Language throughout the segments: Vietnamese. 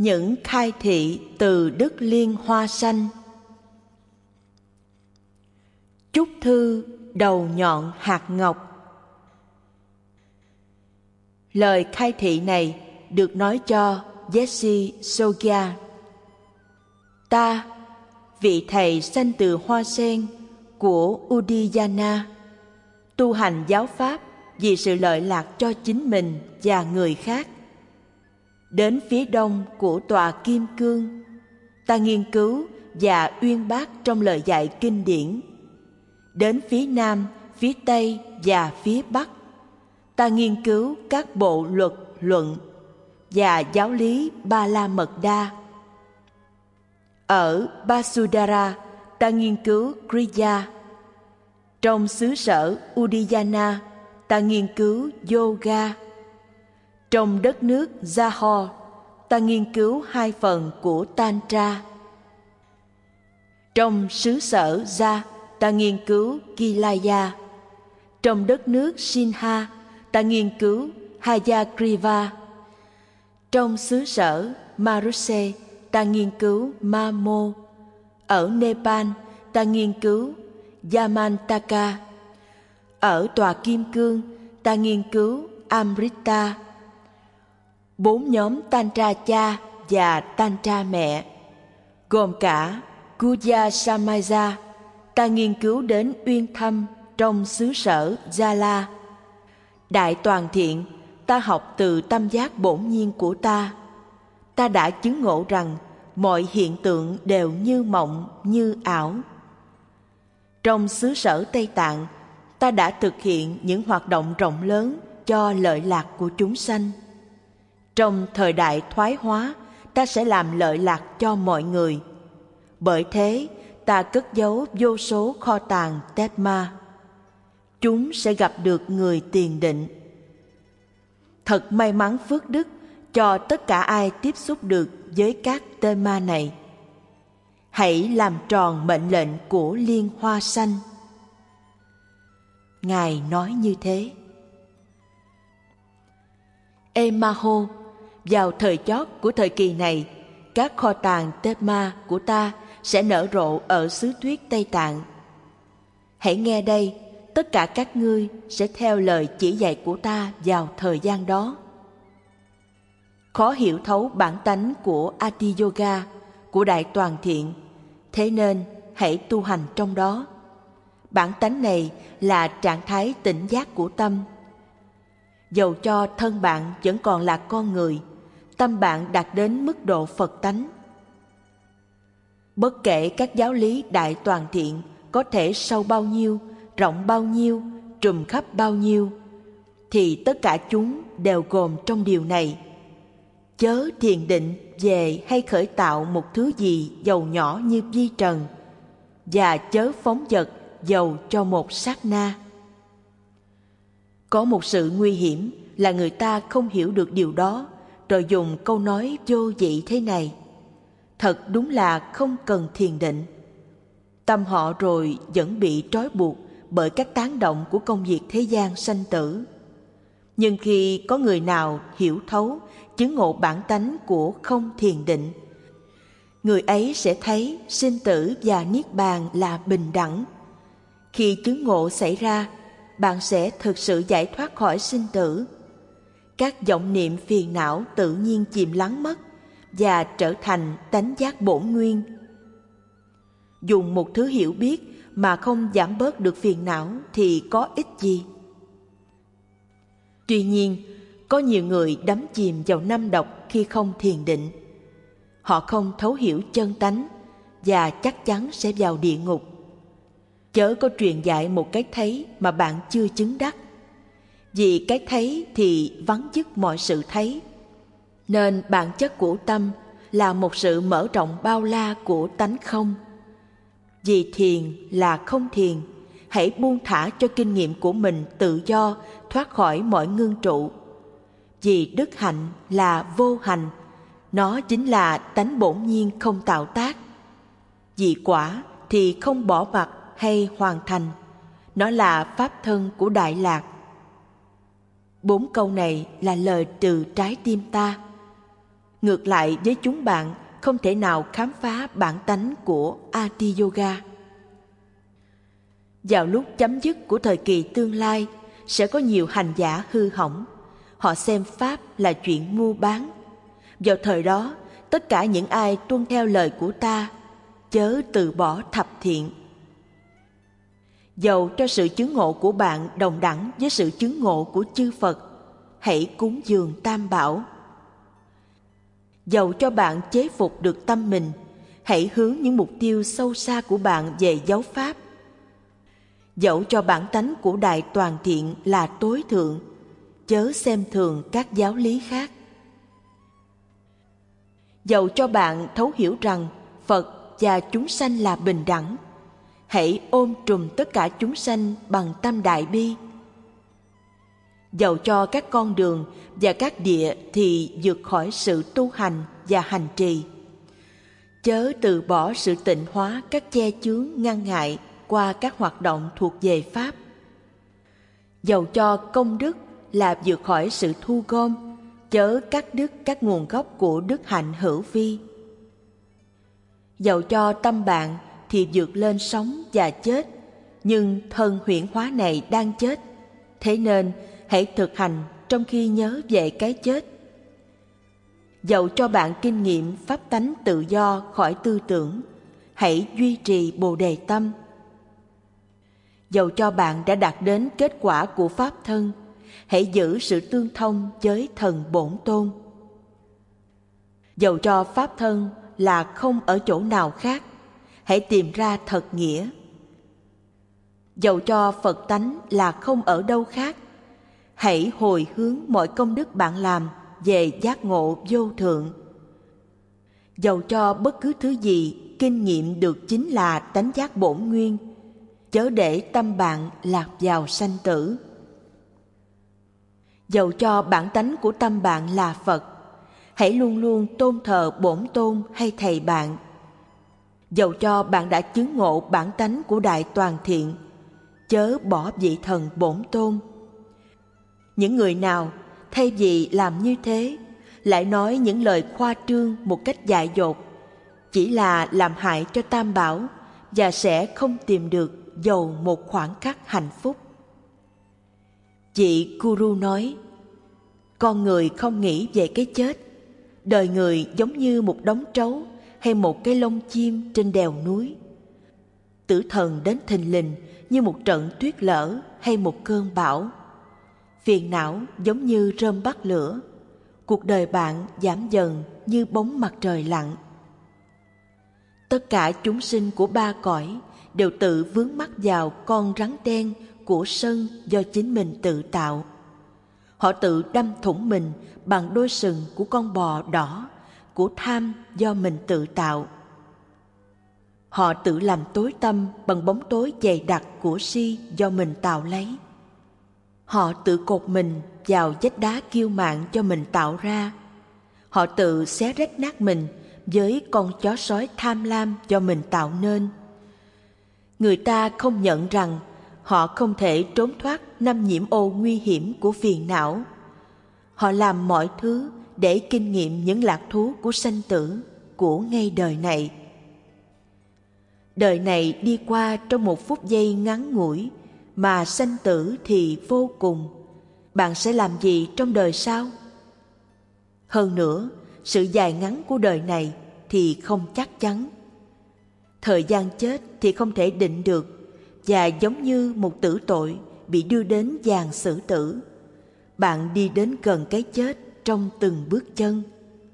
Những khai thị từ Đức Liên Hoa Xanh. Chúc thư đầu nhọn hạt ngọc. Lời khai thị này được nói cho Jesse Sogia. Ta, vị thầy sanh từ hoa sen của Udiyana, tu hành giáo pháp vì sự lợi lạc cho chính mình và người khác. Đến phía đông của tòa Kim Cương, ta nghiên cứu và uyên bác trong lời dạy kinh điển. Đến phía nam, phía tây và phía bắc, ta nghiên cứu các bộ luật luận và giáo lý Ba La Mật Đa. Ở Basudara, ta nghiên cứu Kriya. Trong xứ sở Udiyana, ta nghiên cứu yoga. Trong đất nước Johor, ta nghiên cứu 2 phần của Tantra. Trong xứ sở Gia, ta nghiên cứu Kilaya. Trong đất nước Sinha, ta nghiên cứu Hayagriva. Trong xứ sở Maruse, ta nghiên cứu Mamo. Ở Nepal, ta nghiên cứu Yamantaka. Ở tòa Kim Cương, ta nghiên cứu Amrita. 4 nhóm Tantra cha và Tantra mẹ, gồm cả Guhya Samaja, ta nghiên cứu đến uyên thâm trong xứ sở Jala. Đại toàn thiện, ta học từ tâm giác bổn nhiên của ta. Ta đã chứng ngộ rằng mọi hiện tượng đều như mộng, như ảo. Trong xứ sở Tây Tạng, ta đã thực hiện những hoạt động rộng lớn cho lợi lạc của chúng sanh. Trong thời đại thoái hóa, ta sẽ làm lợi lạc cho mọi người. Bởi thế, ta cất giấu vô số kho tàng Tedma. Chúng sẽ gặp được người tiền định. Thật may mắn phước đức cho tất cả ai tiếp xúc được với các Tedma này. Hãy làm tròn mệnh lệnh của Liên Hoa Xanh. Ngài nói như thế. Emaho, vào thời chót của thời kỳ này, các kho tàng Tedma của ta sẽ nở rộ ở xứ Tuyết Tây Tạng. Hãy nghe đây, tất cả các ngươi sẽ theo lời chỉ dạy của ta vào thời gian đó. Khó hiểu thấu bản tánh của Ati Yoga, của Đại Toàn Thiện, thế nên hãy tu hành trong đó. Bản tánh này là trạng thái tỉnh giác của tâm. Dầu cho thân bạn vẫn còn là con người, tâm bạn đạt đến mức độ Phật tánh. Bất kể các giáo lý Đại Toàn Thiện có thể sâu bao nhiêu, rộng bao nhiêu, trùm khắp bao nhiêu, thì tất cả chúng đều gồm trong điều này: chớ thiền định về hay khởi tạo một thứ gì dầu nhỏ như vi trần, và chớ phóng dật dầu cho một sát na. Có một sự nguy hiểm là người ta không hiểu được điều đó, rồi dùng câu nói vô vị thế này: thật đúng là không cần thiền định. Tâm họ rồi vẫn bị trói buộc bởi các tán động của công việc thế gian sanh tử. Nhưng khi có người nào hiểu thấu, chứng ngộ bản tánh của không thiền định, người ấy sẽ thấy sinh tử và niết bàn là bình đẳng. Khi chứng ngộ xảy ra, bạn sẽ thực sự giải thoát khỏi sinh tử. Các vọng niệm phiền não tự nhiên chìm lắng mất và trở thành tánh giác bổn nguyên. Dùng một thứ hiểu biết mà không giảm bớt được phiền não thì có ích gì? Tuy nhiên, có nhiều người đắm chìm vào năm độc khi không thiền định. Họ không thấu hiểu chân tánh và chắc chắn sẽ vào địa ngục. Chớ có truyền dạy một cái thấy mà bạn chưa chứng đắc. Vì cái thấy thì vắng dứt mọi sự thấy. Nên bản chất của tâm là một sự mở rộng bao la của tánh không. Vì thiền là không thiền, hãy buông thả cho kinh nghiệm của mình tự do thoát khỏi mọi ngưng trụ. Vì đức hạnh là vô hành, nó chính là tánh bổn nhiên không tạo tác. Vì quả thì không bỏ mặc hay hoàn thành, nó là pháp thân của Đại Lạc. 4 câu này là lời từ trái tim ta. Ngược lại với chúng bạn không thể nào khám phá bản tánh của Ati Yoga. Vào lúc chấm dứt của thời kỳ tương lai, sẽ có nhiều hành giả hư hỏng. Họ xem Pháp là chuyện mua bán. Vào thời đó, tất cả những ai tuân theo lời của ta, chớ từ bỏ thập thiện. Dầu cho sự chứng ngộ của bạn đồng đẳng với sự chứng ngộ của chư Phật, hãy cúng dường Tam Bảo. Dầu cho bạn chế phục được tâm mình, hãy hướng những mục tiêu sâu xa của bạn về giáo Pháp. Dẫu cho bản tánh của Đại Toàn Thiện là tối thượng, chớ xem thường các giáo lý khác. Dẫu cho bạn thấu hiểu rằng Phật và chúng sanh là bình đẳng, hãy ôm trùm tất cả chúng sanh bằng tâm đại bi. Dẫu cho các con đường và các địa thì vượt khỏi sự tu hành và hành trì, chớ từ bỏ sự tịnh hóa các che chướng ngăn ngại qua các hoạt động thuộc về Pháp. Dẫu cho công đức là vượt khỏi sự thu gom, chớ cắt đứt các nguồn gốc của đức hạnh hữu vi. Dẫu cho tâm bạn thì vượt lên sống và chết, nhưng thân huyễn hóa này đang chết, thế nên hãy thực hành trong khi nhớ về cái chết. Dẫu cho bạn kinh nghiệm pháp tánh tự do khỏi tư tưởng, hãy duy trì Bồ Đề tâm. Dẫu cho bạn đã đạt đến kết quả của Pháp thân, hãy giữ sự tương thông với thần Bổn Tôn. Dẫu cho Pháp thân là không ở chỗ nào khác, hãy tìm ra thật nghĩa. Dẫu cho Phật tánh là không ở đâu khác, hãy hồi hướng mọi công đức bạn làm về giác ngộ vô thượng. Dẫu cho bất cứ thứ gì kinh nghiệm được chính là tánh giác bổn nguyên, chớ để tâm bạn lạc vào sanh tử. Dẫu cho bản tánh của tâm bạn là Phật, hãy luôn luôn tôn thờ Bổn Tôn hay thầy bạn. Dẫu cho bạn đã chứng ngộ bản tánh của Đại Toàn Thiện, chớ bỏ vị thần Bổn Tôn. Những người nào thay vì làm như thế lại nói những lời khoa trương một cách dại dột, chỉ là làm hại cho Tam Bảo và sẽ không tìm được dầu một khoảnh khắc hạnh phúc. Vị Guru nói, con người không nghĩ về cái chết. Đời người giống như một đống trấu hay một cái lông chim trên đèo núi. Tử thần đến thình lình như một trận tuyết lở hay một cơn bão. Phiền não giống như rơm bắt lửa. Cuộc đời bạn giảm dần như bóng mặt trời lặn. Tất cả chúng sinh của ba cõi đều tự vướng mắc vào con rắn đen của sân do chính mình tự tạo. Họ tự đâm thủng mình bằng đôi sừng của con bò đỏ, của tham do mình tự tạo. Họ tự làm tối tăm bằng bóng tối dày đặc của si do mình tạo lấy. Họ tự cột mình vào vách đá kiêu mạn do mình tạo ra. Họ tự xé rách nát mình với con chó sói tham lam do mình tạo nên. Người ta không nhận rằng họ không thể trốn thoát năm nhiễm ô nguy hiểm của phiền não. Họ làm mọi thứ để kinh nghiệm những lạc thú của sanh tử, của ngay đời này. Đời này đi qua trong một phút giây ngắn ngủi, mà sanh tử thì vô cùng. Bạn sẽ làm gì trong đời sau? Hơn nữa, sự dài ngắn của đời này thì không chắc chắn. Thời gian chết thì không thể định được, và giống như một tử tội bị đưa đến giàn xử tử, bạn đi đến gần cái chết trong từng bước chân.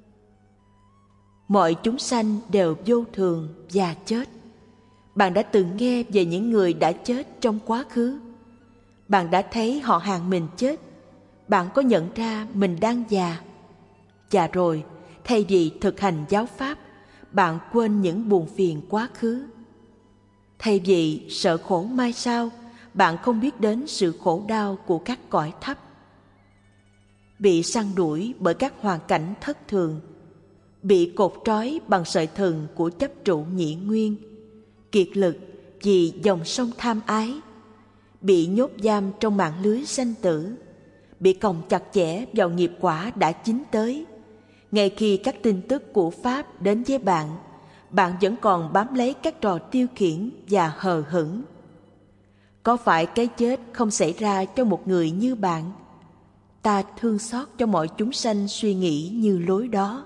Mọi chúng sanh đều vô thường và chết. Bạn đã từng nghe về những người đã chết trong quá khứ. Bạn đã thấy họ hàng mình chết. Bạn có nhận ra mình đang già. Và rồi, thay vì thực hành giáo pháp, bạn quên những buồn phiền quá khứ. Thay vì sợ khổ mai sau, bạn không biết đến sự khổ đau của các cõi thấp. Bị săn đuổi bởi các hoàn cảnh thất thường, bị cột trói bằng sợi thừng của chấp trụ nhị nguyên, kiệt lực vì dòng sông tham ái, bị nhốt giam trong mạng lưới sanh tử, bị còng chặt chẽ vào nghiệp quả đã chín tới, Ngay khi các tin tức của Pháp đến với bạn, bạn vẫn còn bám lấy các trò tiêu khiển và hờ hững. Có phải cái chết không xảy ra cho một người như bạn? Ta thương xót cho mọi chúng sanh suy nghĩ như lối đó.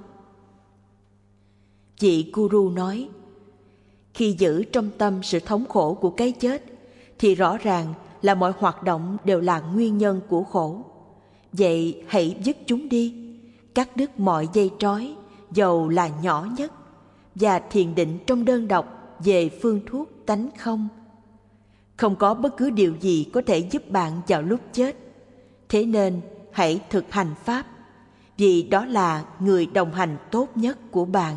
Vị Guru nói, khi giữ trong tâm sự thống khổ của cái chết, thì rõ ràng là mọi hoạt động đều là nguyên nhân của khổ. Vậy hãy dứt chúng đi, cắt đứt mọi dây trói, dầu là nhỏ nhất, và thiền định trong đơn độc về phương thuốc tánh không. Không có bất cứ điều gì có thể giúp bạn vào lúc chết. Thế nên hãy thực hành Pháp, vì đó là người đồng hành tốt nhất của bạn.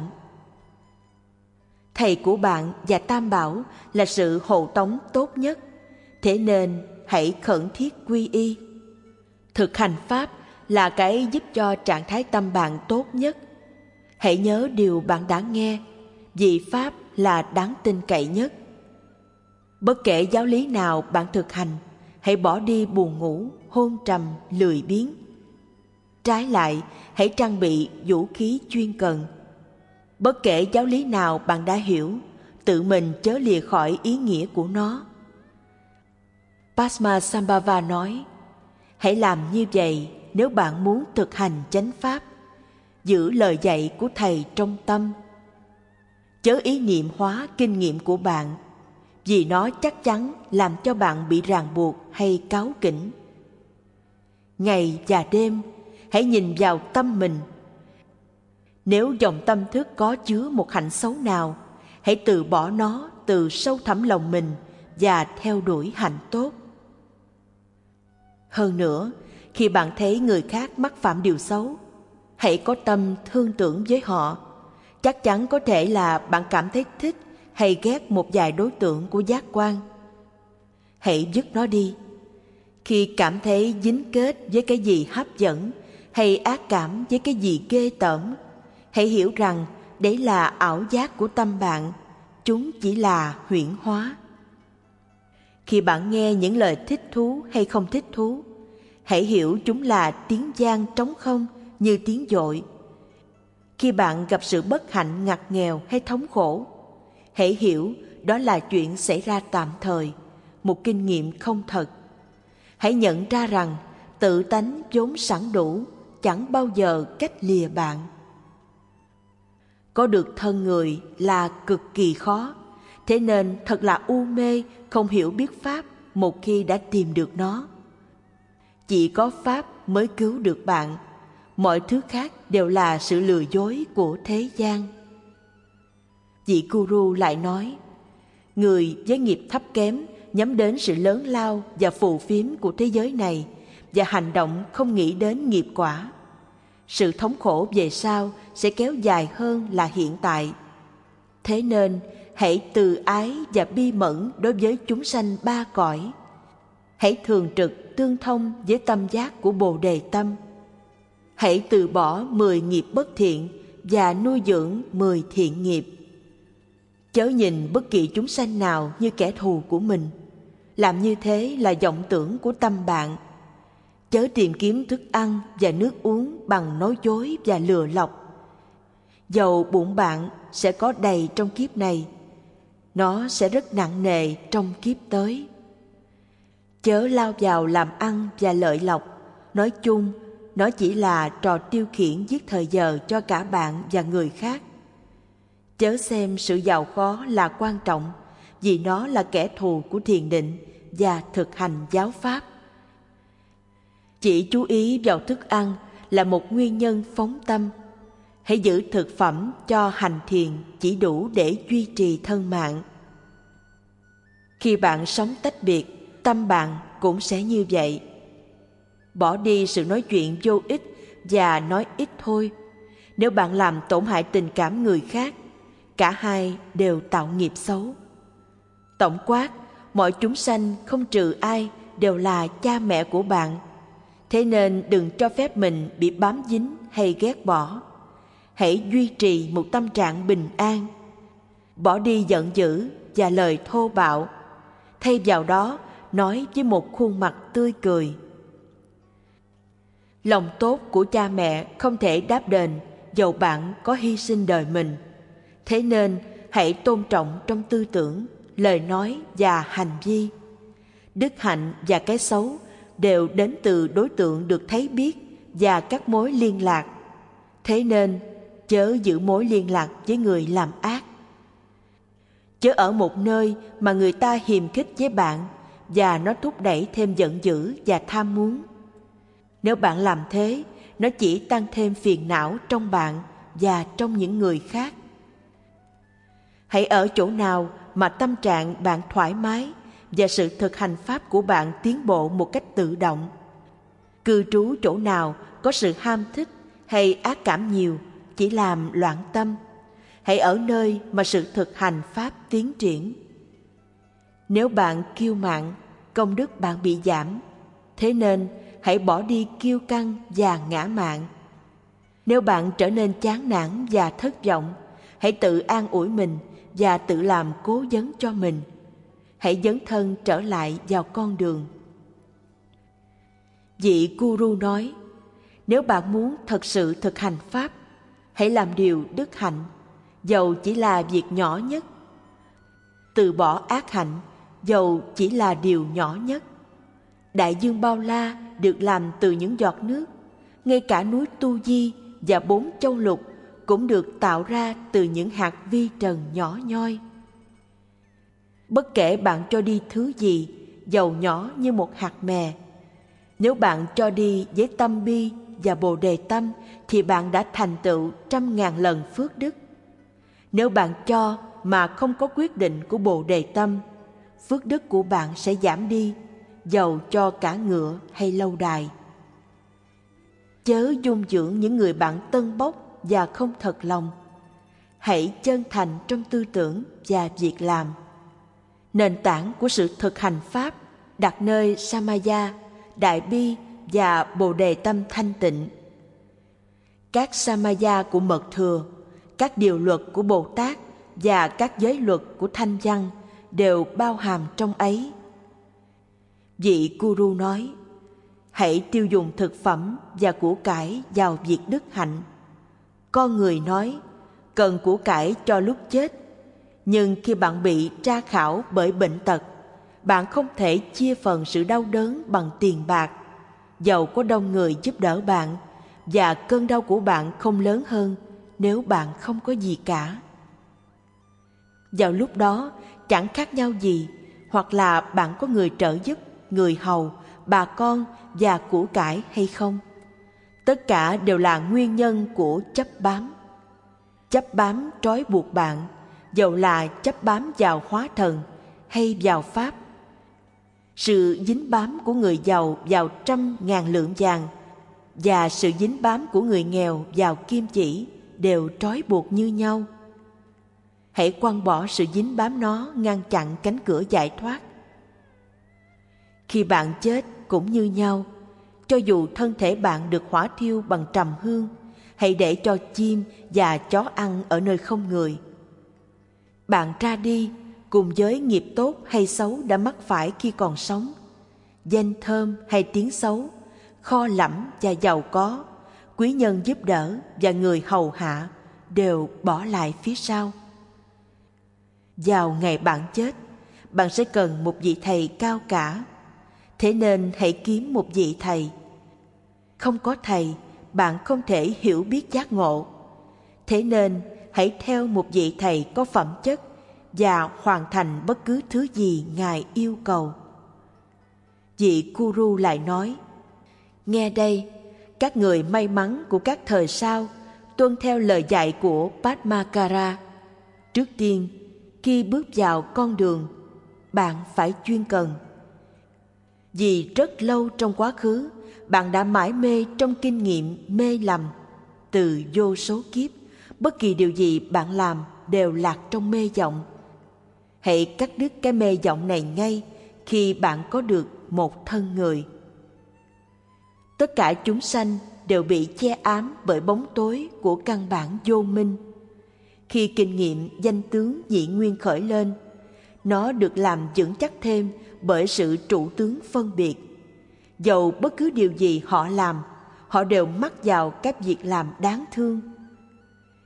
Thầy của bạn và Tam Bảo là sự hộ tống tốt nhất. Thế nên hãy khẩn thiết quy y. Thực hành Pháp là cái giúp cho trạng thái tâm bạn tốt nhất. Hãy nhớ điều bạn đã nghe, vì Pháp là đáng tin cậy nhất. Bất kể giáo lý nào bạn thực hành, hãy bỏ đi buồn ngủ, hôn trầm, lười biếng. Trái lại, hãy trang bị vũ khí chuyên cần. Bất kể giáo lý nào bạn đã hiểu, tự mình chớ lìa khỏi ý nghĩa của nó. Padmasambhava nói, hãy làm như vậy nếu bạn muốn thực hành chánh Pháp. Giữ lời dạy của Thầy trong tâm. Chớ ý niệm hóa kinh nghiệm của bạn, vì nó chắc chắn làm cho bạn bị ràng buộc hay cáu kỉnh. Ngày và đêm, hãy nhìn vào tâm mình. Nếu dòng tâm thức có chứa một hạnh xấu nào, hãy từ bỏ nó từ sâu thẳm lòng mình và theo đuổi hạnh tốt. Hơn nữa, khi bạn thấy người khác mắc phạm điều xấu, hãy có tâm thương tưởng với họ. Chắc chắn có thể là bạn cảm thấy thích hay ghét một vài đối tượng của giác quan. Hãy dứt nó đi. Khi cảm thấy dính kết với cái gì hấp dẫn hay ác cảm với cái gì ghê tởm, hãy hiểu rằng đấy là ảo giác của tâm bạn, chúng chỉ là huyễn hóa. Khi bạn nghe những lời thích thú hay không thích thú, hãy hiểu chúng là tiếng vang trống không như tiếng dội. Khi bạn gặp sự bất hạnh ngặt nghèo hay thống khổ, hãy hiểu đó là chuyện xảy ra tạm thời, một kinh nghiệm không thật. Hãy nhận ra rằng tự tánh vốn sẵn đủ, chẳng bao giờ cách lìa bạn. Có được thân người là cực kỳ khó, thế nên thật là u mê không hiểu biết Pháp một khi đã tìm được nó. Chỉ có Pháp mới cứu được bạn, mọi thứ khác đều là sự lừa dối của thế gian. Vị Guru lại nói, người với nghiệp thấp kém nhắm đến sự lớn lao và phù phiếm của thế giới này và hành động không nghĩ đến nghiệp quả. Sự thống khổ về sau sẽ kéo dài hơn là hiện tại. Thế nên hãy từ ái và bi mẫn đối với chúng sanh ba cõi. Hãy thường trực tương thông với tâm giác của Bồ Đề Tâm. Hãy từ bỏ 10 nghiệp bất thiện và nuôi dưỡng 10 thiện nghiệp. Chớ nhìn bất kỳ chúng sanh nào như kẻ thù của mình. Làm như thế là vọng tưởng của tâm bạn. Chớ tìm kiếm thức ăn và nước uống bằng nói dối và lừa lọc. Dầu bụng bạn sẽ có đầy trong kiếp này, nó sẽ rất nặng nề trong kiếp tới. Chớ lao vào làm ăn và lợi lộc. Nói chung, nó chỉ là trò tiêu khiển giết thời giờ cho cả bạn và người khác. Chớ xem sự giàu có là quan trọng, vì nó là kẻ thù của thiền định và thực hành giáo pháp. Chỉ chú ý vào thức ăn là một nguyên nhân phóng tâm. Hãy giữ thực phẩm cho hành thiền chỉ đủ để duy trì thân mạng. Khi bạn sống tách biệt, tâm bạn cũng sẽ như vậy. Bỏ đi sự nói chuyện vô ích và nói ít thôi. Nếu bạn làm tổn hại tình cảm người khác, cả hai đều tạo nghiệp xấu. Tổng quát, mọi chúng sanh không trừ ai đều là cha mẹ của bạn. Thế nên đừng cho phép mình bị bám dính hay ghét bỏ. Hãy duy trì một tâm trạng bình an. Bỏ đi giận dữ và lời thô bạo. Thay vào đó, nói với một khuôn mặt tươi cười. Lòng tốt của cha mẹ không thể đáp đền dầu bạn có hy sinh đời mình. Thế nên hãy tôn trọng trong tư tưởng, lời nói và hành vi. Đức hạnh và cái xấu đều đến từ đối tượng được thấy biết và các mối liên lạc. Thế nên chớ giữ mối liên lạc với người làm ác. Chớ ở một nơi mà người ta hiềm khích với bạn và nó thúc đẩy thêm giận dữ và tham muốn. Nếu bạn làm thế, nó chỉ tăng thêm phiền não trong bạn và trong những người khác. Hãy ở chỗ nào mà tâm trạng bạn thoải mái và sự thực hành pháp của bạn tiến bộ một cách tự động. Cư trú chỗ nào có sự ham thích hay ác cảm nhiều chỉ làm loạn tâm. Hãy ở nơi mà sự thực hành pháp tiến triển. Nếu bạn kiêu mạn, công đức bạn bị giảm. Thế nên hãy bỏ đi kiêu căng và ngã mạn. Nếu bạn trở nên chán nản và thất vọng, hãy tự an ủi mình và tự làm cố vấn cho mình. Hãy dấn thân trở lại vào con đường. Vị Guru nói, nếu bạn muốn thật sự thực hành pháp, hãy làm điều đức hạnh, dầu chỉ là việc nhỏ nhất. Từ bỏ ác hạnh, dầu chỉ là điều nhỏ nhất. Đại dương bao la được làm từ những giọt nước. Ngay cả núi Tu Di và 4 châu lục cũng được tạo ra từ những hạt vi trần nhỏ nhoi. Bất kể bạn cho đi thứ gì, dầu nhỏ như một hạt mè, nếu bạn cho đi với tâm bi và bồ đề tâm, thì bạn đã thành tựu 100.000 lần phước đức. Nếu bạn cho mà không có quyết định của bồ đề tâm, phước đức của bạn sẽ giảm đi, dầu cho cả ngựa hay lâu đài. Chớ dung dưỡng những người bạn tân bốc và không thật lòng. Hãy chân thành trong tư tưởng và việc làm. Nền tảng của sự thực hành pháp đặt nơi Samaya, Đại Bi và Bồ Đề Tâm thanh tịnh. Các Samaya của Mật Thừa, các điều luật của Bồ Tát và các giới luật của Thanh Văn đều bao hàm trong ấy. Vị Guru nói, hãy tiêu dùng thực phẩm và của cải vào việc đức hạnh. Con người nói, cần của cải cho lúc chết, nhưng khi bạn bị tra khảo bởi bệnh tật, bạn không thể chia phần sự đau đớn bằng tiền bạc, dầu có đông người giúp đỡ bạn, và cơn đau của bạn không lớn hơn nếu bạn không có gì cả. Vào lúc đó, chẳng khác nhau gì, hoặc là bạn có người trợ giúp, người hầu, bà con và của cải hay không. Tất cả đều là nguyên nhân của chấp bám. Chấp bám trói buộc bạn, dầu là chấp bám vào hóa thần hay vào pháp. Sự dính bám của người giàu vào 100.000 lượng vàng và sự dính bám của người nghèo vào kim chỉ đều trói buộc như nhau. Hãy quăng bỏ sự dính bám nó, ngăn chặn cánh cửa giải thoát. Khi bạn chết cũng như nhau, cho dù thân thể bạn được hỏa thiêu bằng trầm hương, hãy để cho chim và chó ăn ở nơi không người. Bạn ra đi cùng với nghiệp tốt hay xấu đã mắc phải khi còn sống, danh thơm hay tiếng xấu, kho lẫm và giàu có, quý nhân giúp đỡ và người hầu hạ đều bỏ lại phía sau. Vào ngày bạn chết, bạn sẽ cần một vị thầy cao cả. Thế nên hãy kiếm một vị thầy. Không có thầy, bạn không thể hiểu biết giác ngộ. Thế nên hãy theo một vị thầy có phẩm chất và hoàn thành bất cứ thứ gì Ngài yêu cầu. Vị Guru lại nói, nghe đây, các người may mắn của các thời sau tuân theo lời dạy của Padmakara. Trước tiên, khi bước vào con đường, bạn phải chuyên cần. Vì rất lâu trong quá khứ, bạn đã mải mê trong kinh nghiệm mê lầm. Từ vô số kiếp, bất kỳ điều gì bạn làm đều lạc trong mê vọng. Hãy cắt đứt cái mê vọng này ngay khi bạn có được một thân người. Tất cả chúng sanh đều bị che ám bởi bóng tối của căn bản vô minh. Khi kinh nghiệm danh tướng nhị nguyên khởi lên, nó được làm vững chắc thêm bởi sự trụ tướng phân biệt. Dầu bất cứ điều gì họ làm, họ đều mắc vào các việc làm đáng thương.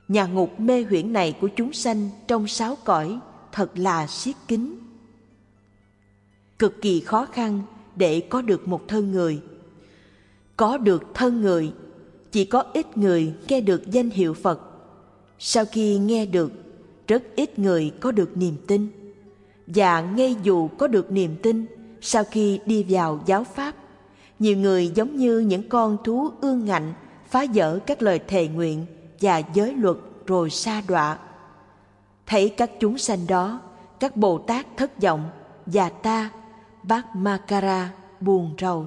Nhà ngục mê huyễn này của chúng sanh trong 6 cõi thật là siết kín. Cực kỳ khó khăn để có được một thân người. Có được thân người, chỉ có ít người nghe được danh hiệu Phật. Sau khi nghe được, rất ít người có được niềm tin. Và ngay dù có được niềm tin, sau khi đi vào giáo pháp, nhiều người giống như những con thú ương ngạnh phá vỡ các lời thề nguyện và giới luật rồi sa đọa. Thấy các chúng sanh đó, các Bồ Tát thất vọng và ta, Bát Makara, buồn rầu.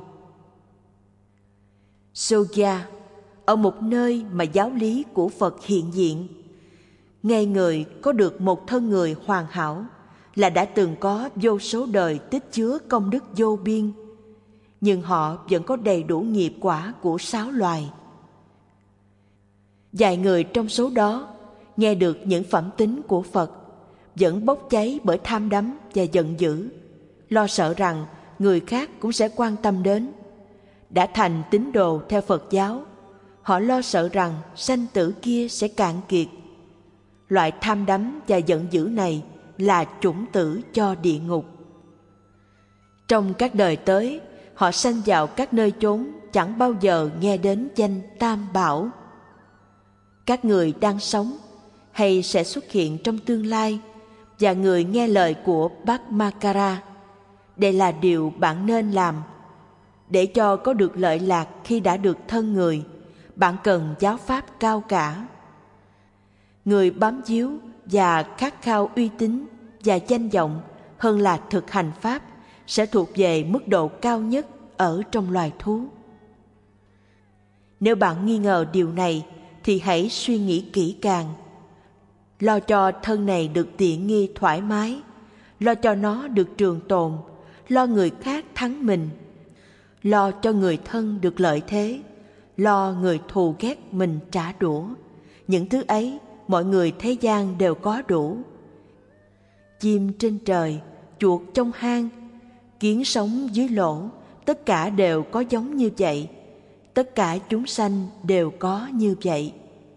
Sogya, ở một nơi mà giáo lý của Phật hiện diện, ngay người có được một thân người hoàn hảo là đã từng có vô số đời tích chứa công đức vô biên, nhưng họ vẫn có đầy đủ nghiệp quả của 6 loài. Vài người trong số đó nghe được những phẩm tính của Phật, vẫn bốc cháy bởi tham đắm và giận dữ, lo sợ rằng người khác cũng sẽ quan tâm đến. Đã thành tín đồ theo Phật giáo, họ lo sợ rằng sanh tử kia sẽ cạn kiệt. Loại tham đắm và giận dữ này là chủng tử cho địa ngục. Trong các đời tới, họ sanh vào các nơi chốn chẳng bao giờ nghe đến danh Tam Bảo. Các người đang sống hay sẽ xuất hiện trong tương lai và người nghe lời của Bát Makara. Đây là điều bạn nên làm. Để cho có được lợi lạc khi đã được thân người, bạn cần giáo pháp cao cả. Người bám víu và khát khao uy tín và danh vọng hơn là thực hành pháp sẽ thuộc về mức độ cao nhất ở trong loài thú. Nếu bạn nghi ngờ điều này thì hãy suy nghĩ kỹ càng. Lo cho thân này được tiện nghi thoải mái, lo cho nó được trường tồn, lo người khác thắng mình, lo cho người thân được lợi thế, lo người thù ghét mình trả đũa. Những thứ ấy mọi người thế gian đều có đủ. Chim trên trời, chuột trong hang, kiến sống dưới lỗ, tất cả đều có giống như vậy. Tất cả chúng sanh đều có như vậy.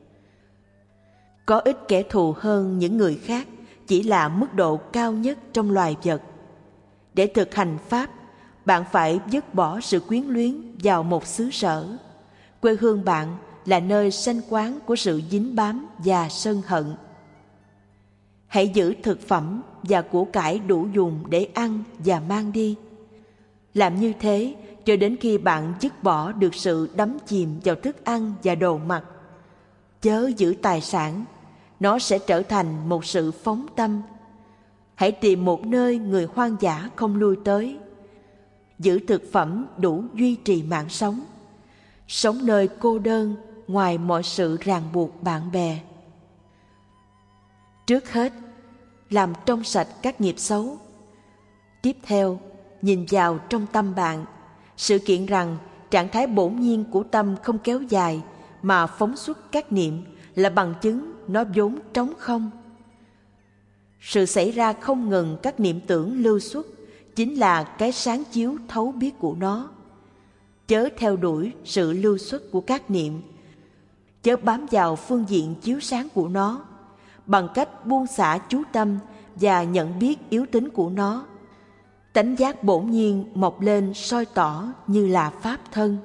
Có ít kẻ thù hơn những người khác chỉ là mức độ cao nhất trong loài vật. Để thực hành pháp, bạn phải dứt bỏ sự quyến luyến vào một xứ sở. Quê hương bạn là nơi sanh quán của sự dính bám và sân hận. Hãy giữ thực phẩm và của cải đủ dùng để ăn và mang đi. Làm như thế cho đến khi bạn dứt bỏ được sự đắm chìm vào thức ăn và đồ mặc. Chớ giữ tài sản, nó sẽ trở thành một sự phóng tâm. Hãy tìm một nơi người hoang dã không lui tới. Giữ thực phẩm đủ duy trì mạng sống. Sống nơi cô đơn ngoài mọi sự ràng buộc bạn bè. Trước hết, làm trong sạch các nghiệp xấu. Tiếp theo, nhìn vào trong tâm bạn, sự kiện rằng trạng thái bổn nhiên của tâm không kéo dài mà phóng xuất các niệm là bằng chứng nó vốn trống không. Sự xảy ra không ngừng các niệm tưởng lưu xuất chính là cái sáng chiếu thấu biết của nó. Chớ theo đuổi sự lưu xuất của các niệm, chớ bám vào phương diện chiếu sáng của nó, bằng cách buông xả chú tâm và nhận biết yếu tính của nó. Tánh giác bổn nhiên mọc lên soi tỏ như là pháp thân.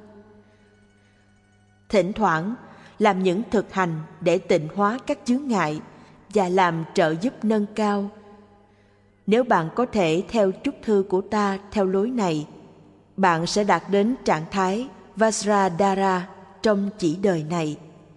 Thỉnh thoảng làm những thực hành để tịnh hóa các chướng ngại và làm trợ giúp nâng cao. Nếu bạn có thể theo chúc thư của ta theo lối này, bạn sẽ đạt đến trạng thái Vajradhara trong chỉ đời này.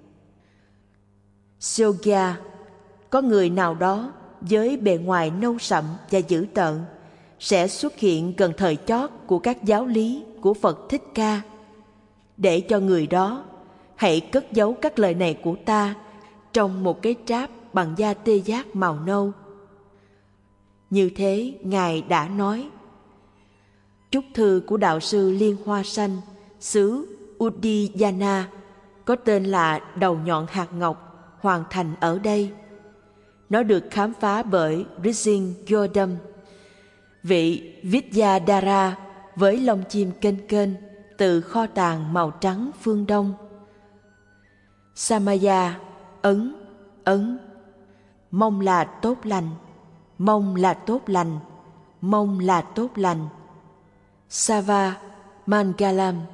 Sogya, có người nào đó với bề ngoài nâu sậm và dữ tợn sẽ xuất hiện gần thời chót của các giáo lý của Phật Thích Ca. Để cho người đó, hãy cất giấu các lời này của ta trong một cái tráp bằng da tê giác màu nâu. Như thế, Ngài đã nói. Chúc thư của đạo sư Liên Hoa Sanh, xứ Udiyana, có tên là Đầu Nhọn Hạt Ngọc, hoàn thành ở đây. Nó được khám phá bởi Rising Yodam, vị Vidyadhara với lông chim kênh kênh từ kho tàng màu trắng phương Đông. Samaya, Ấn, Ấn. Mong là tốt lành, mong là tốt lành, mong là tốt lành. Sava Mangalam.